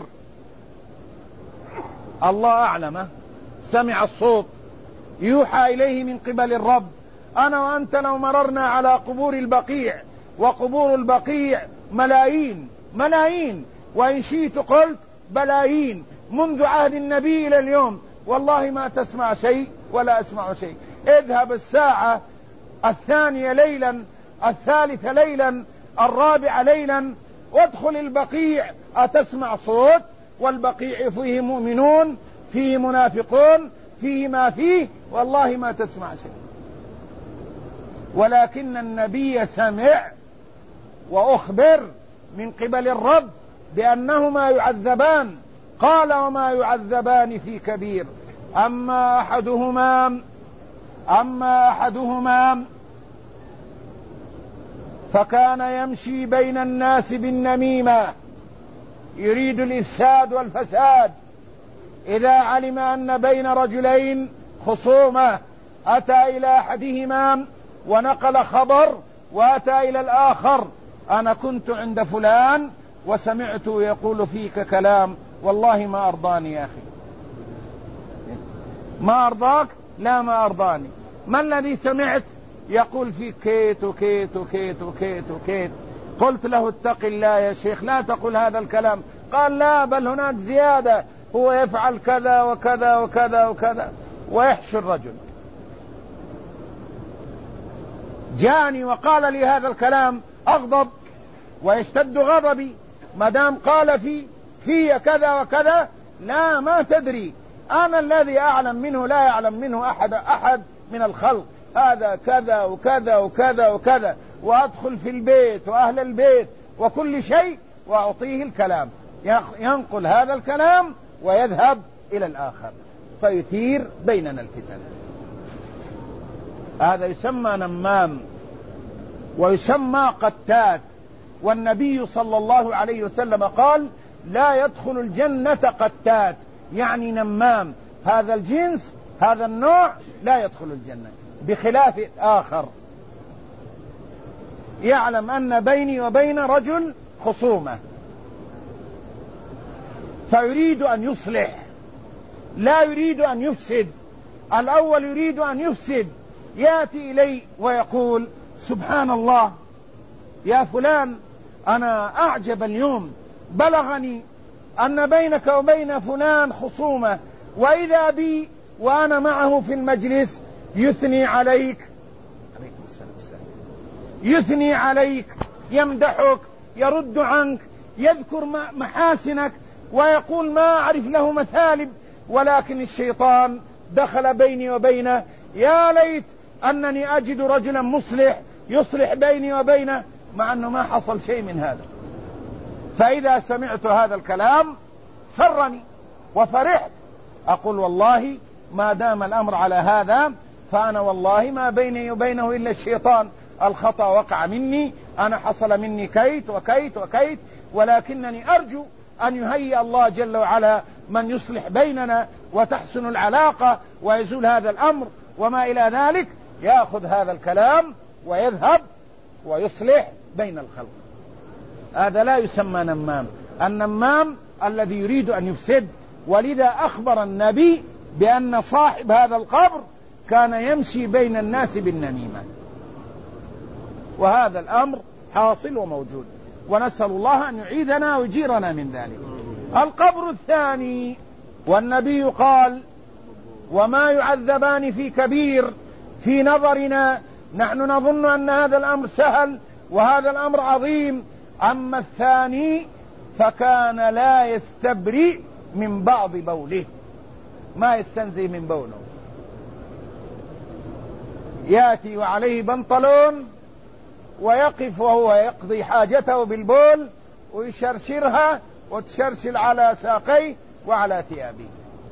الله أعلم، سمع الصوت يوحى إليه من قبل الرب. أنا وأنت لو مررنا على قبور البقيع، وقبور البقيع ملايين ملايين، وإن شئت قلت بلايين، منذ عهد النبي إلى اليوم، والله ما تسمع شيء ولا أسمع شيء. اذهب الساعة 2 ليلا، 3 ليلا، 4 ليلا، وادخل البقيع، أتسمع صوت؟ والبقيع فيه مؤمنون، فيه منافقون، فيه ما فيه، والله ما تسمع شيء. ولكن النبي سمع وأخبر من قبل الرب بأنهما يعذبان، قال: وما يعذبان في كبير. أما أحدهما فكان يمشي بين الناس بالنميمة، يريد الإفساد والفساد. إذا علم أن بين رجلين خصومة أتى إلى أحدهما ونقل خبر، وأتى إلى الآخر: أنا كنت عند فلان وسمعته يقول فيك كلام، والله ما أرضاني يا أخي. ما أرضاك؟ لا، ما أرضاني. ما الذي سمعت؟ يقول فيك كيت وكيت وكيت وكيت وكيت. قلت له: اتق الله يا شيخ، لا تقل هذا الكلام. قال: لا، بل هناك زيادة، هو يفعل كذا وكذا وكذا وكذا، ويحشي الرجل. جاءني وقال لي هذا الكلام، أغضب ويشتد غضبي، ما دام قال في كذا وكذا. لا، ما تدري، أنا الذي أعلم منه لا يعلم منه أحد من الخلق. هذا كذا وكذا وكذا وكذا، وأدخل في البيت وأهل البيت وكل شيء وأعطيه الكلام، ينقل هذا الكلام ويذهب إلى الآخر فيثير بيننا الفتن. هذا يسمى نمام ويسمى قتات. والنبي صلى الله عليه وسلم قال: لا يدخل الجنة قتات، يعني نمام. هذا الجنس، هذا النوع لا يدخل الجنة، بخلاف آخر يعلم أن بيني وبين رجل خصومة فيريد أن يصلح، لا يريد أن يفسد. الأول يريد أن يفسد، يأتي إلي ويقول: سبحان الله يا فلان، أنا أعجب اليوم، بلغني أن بينك وبين فلان خصومة، وإذا بي وأنا معه في المجلس يثني عليك، عليكم السلام، يثني عليك، يمدحك، يرد عنك، يذكر محاسنك، ويقول ما أعرف له مثالب، ولكن الشيطان دخل بيني وبينه. يا ليت أنني أجد رجلا مصلح يصلح بيني وبينه، مع أنه ما حصل شيء من هذا. فإذا سمعت هذا الكلام سرني وفرحت، أقول: والله ما دام الأمر على هذا فأنا والله ما بيني وبينه إلا الشيطان، الخطأ وقع مني، أنا حصل مني كيت وكيت وكيت، ولكنني أرجو أن يهيئ الله جل وعلا من يصلح بيننا وتحسن العلاقة ويزول هذا الأمر وما إلى ذلك. يأخذ هذا الكلام ويذهب ويصلح بين الخلق. هذا لا يسمى نمام. النمام الذي يريد أن يفسد. ولذا أخبر النبي بأن صاحب هذا القبر كان يمشي بين الناس بالنميمة، وهذا الأمر حاصل وموجود. ونسأل الله أن يعيذنا ويجيرنا من ذلك. القبر الثاني، والنبي قال وما يعذبان في كبير. في نظرنا نحن نظن أن هذا الأمر سهل وهذا الأمر عظيم، أما الثاني فكان لا يستبرئ من بعض بوله، ما يستنزي من بوله، يأتي وعليه بنطلون ويقف وهو يقضي حاجته بالبول ويشرشرها وتشرشل على ساقيه وعلى ثيابه،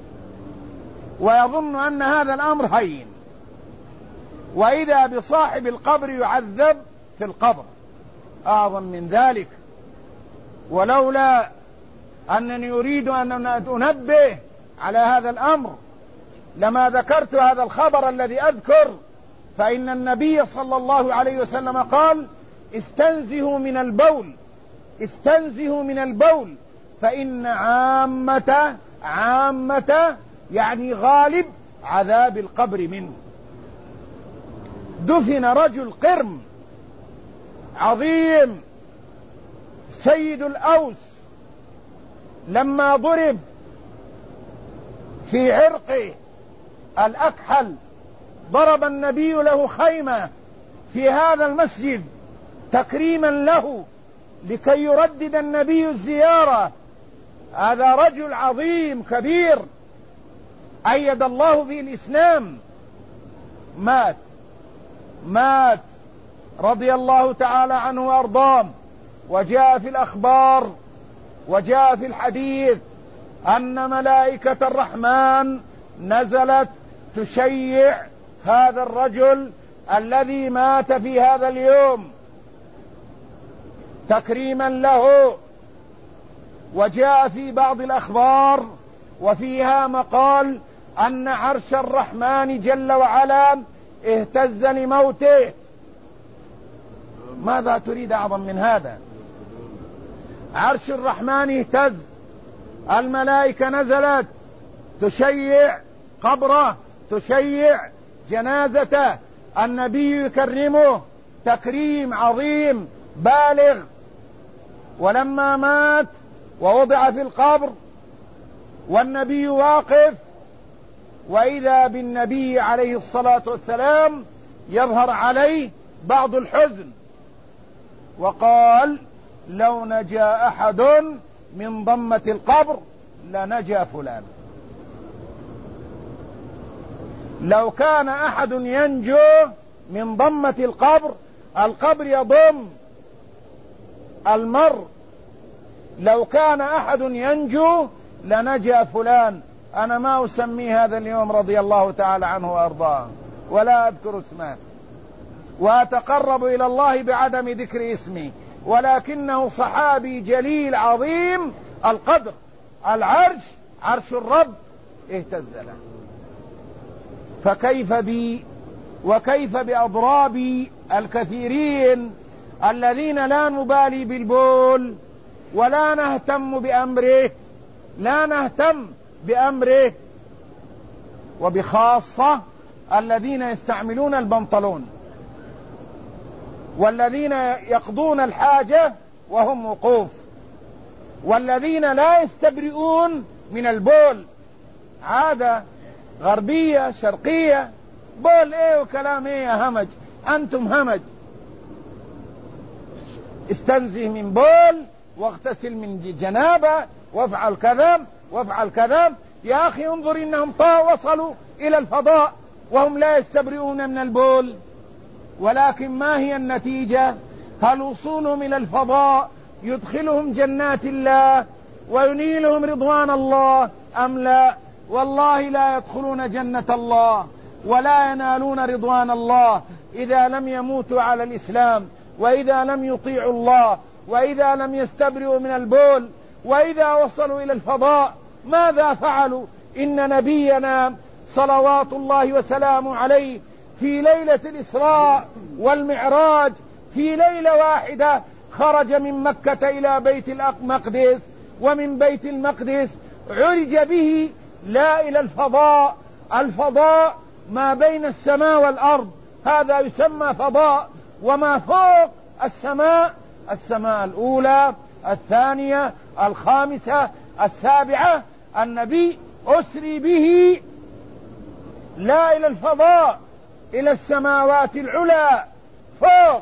ويظن أن هذا الأمر هين، وإذا بصاحب القبر يعذب في القبر أعظم من ذلك. ولولا أنني أريد أن أنبه على هذا الأمر لما ذكرت هذا الخبر الذي أذكر، فإن النبي صلى الله عليه وسلم قال استنزهوا من البول، استنزهوا من البول، فإن عامة يعني غالب عذاب القبر منه. دفن رجل قرم عظيم سيد الأوس، لما ضرب في عرقه الأكحل ضرب النبي له خيمة في هذا المسجد تكريما له لكي يردد النبي الزيارة. هذا رجل عظيم كبير أيد الله به الإسلام، مات رضي الله تعالى عنه وأرضاه. وجاء في الأخبار وجاء في الحديث أن ملائكة الرحمن نزلت تشيع هذا الرجل الذي مات في هذا اليوم تكريما له. وجاء في بعض الأخبار وفيها مقال أن عرش الرحمن جل وعلا اهتز لموته. ماذا تريد أعظم من هذا؟ عرش الرحمن اهتز، الملائكة نزلت تشيع قبره، تشيع جنازته، النبي يكرمه تكريم عظيم بالغ. ولما مات ووضع في القبر والنبي واقف، وإذا بالنبي عليه الصلاة والسلام يظهر عليه بعض الحزن، وقال لو نجا أحد من ضمة القبر لنجا فلان. لو كان أحد ينجو من ضمة القبر يضم المر، لو كان أحد ينجو لنجا فلان. أنا ما أسمي هذا اليوم رضي الله تعالى عنه وأرضاه ولا أذكر اسمه، وأتقرب إلى الله بعدم ذكر اسمي، ولكنه صحابي جليل عظيم القدر، العرش عرش الرب اهتز له. فكيف بي وكيف بأضراب الكثيرين الذين لا نبالي بالبول ولا نهتم بأمره، لا نهتم بأمره، وبخاصة الذين يستعملون البنطلون والذين يقضون الحاجة وهم وقوف، والذين لا يستبرئون من البول. عادة غربية شرقية، بول ايه وكلام ايه يا همج، انتم همج. استنزه من بول واغتسل من جنابة وافعل كذا وافعل كذا. يا أخي انظر إنهم وصلوا إلى الفضاء وهم لا يستبرئون من البول، ولكن ما هي النتيجة؟ هل وصولهم إلى الفضاء يدخلهم جنات الله وينيلهم رضوان الله أم لا؟ والله لا يدخلون جنة الله ولا ينالون رضوان الله إذا لم يموتوا على الإسلام، وإذا لم يطيعوا الله، وإذا لم يستبرئوا من البول. وإذا وصلوا إلى الفضاء ماذا فعلوا؟ إن نبينا صلوات الله وسلامه عليه في ليلة الإسراء والمعراج في ليلة واحدة خرج من مكة إلى بيت المقدس، ومن بيت المقدس عرج به لا إلى الفضاء. الفضاء ما بين السماء والأرض، هذا يسمى فضاء، وما فوق السماء السماء الأولى، الثانية، الخامسة، السابعة. النبي أسري به لا إلى الفضاء، إلى السماوات العلى فوق،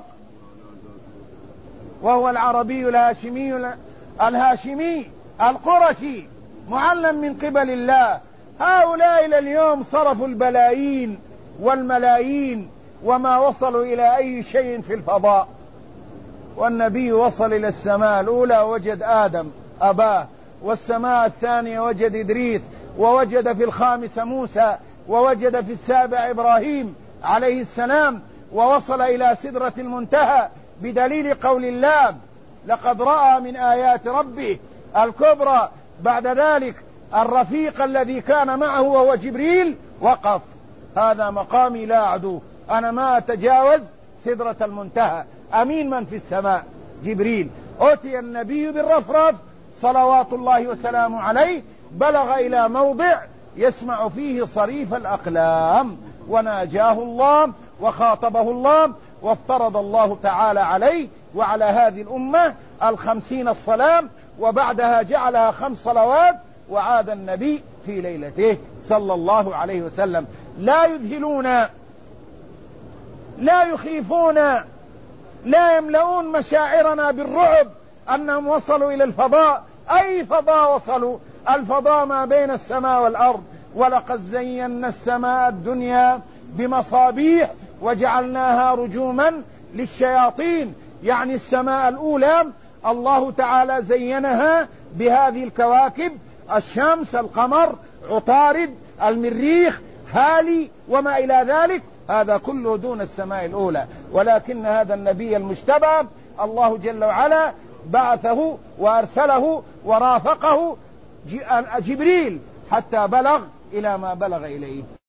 وهو العربي الهاشمي القرشي معلم من قبل الله. هؤلاء إلى اليوم صرفوا البلايين والملايين وما وصلوا إلى أي شيء في الفضاء، والنبي وصل إلى السماء الأولى وجد آدم أباه، والسماء الثانية وجد إدريس، ووجد في الخامسة موسى، ووجد في السابع إبراهيم عليه السلام، ووصل إلى سدرة المنتهى بدليل قول الله لقد رأى من آيات ربه الكبرى. بعد ذلك الرفيق الذي كان معه وهو جبريل وقف، هذا مقامي لا أعدوه، أنا ما أتجاوز سدرة المنتهى. أمين من في السماء؟ جبريل. أتي النبي بالرفرف صلوات الله وسلامه عليه، بلغ إلى موضع يسمع فيه صريف الأقلام، وناجاه الله وخاطبه الله، وافترض الله تعالى عليه وعلى هذه الأمة 50 الصلاة، وبعدها جعلها 5 صلوات، وعاد النبي في ليلته صلى الله عليه وسلم. لا يذهلون، لا يخيفون، لا يملؤون مشاعرنا بالرعب أنهم وصلوا إلى الفضاء. أي فضاء وصلوا؟ الفضاء ما بين السماء والأرض. ولقد زينا السماء الدنيا بمصابيح وجعلناها رجوما للشياطين، يعني السماء الأولى الله تعالى زينها بهذه الكواكب: الشمس، القمر، عطارد، المريخ، هالي، وما إلى ذلك. هذا كله دون السماء الأولى. ولكن هذا النبي المجتبى الله جل وعلا بعثه وأرسله ورافقه جبريل حتى بلغ إلى ما بلغ إليه.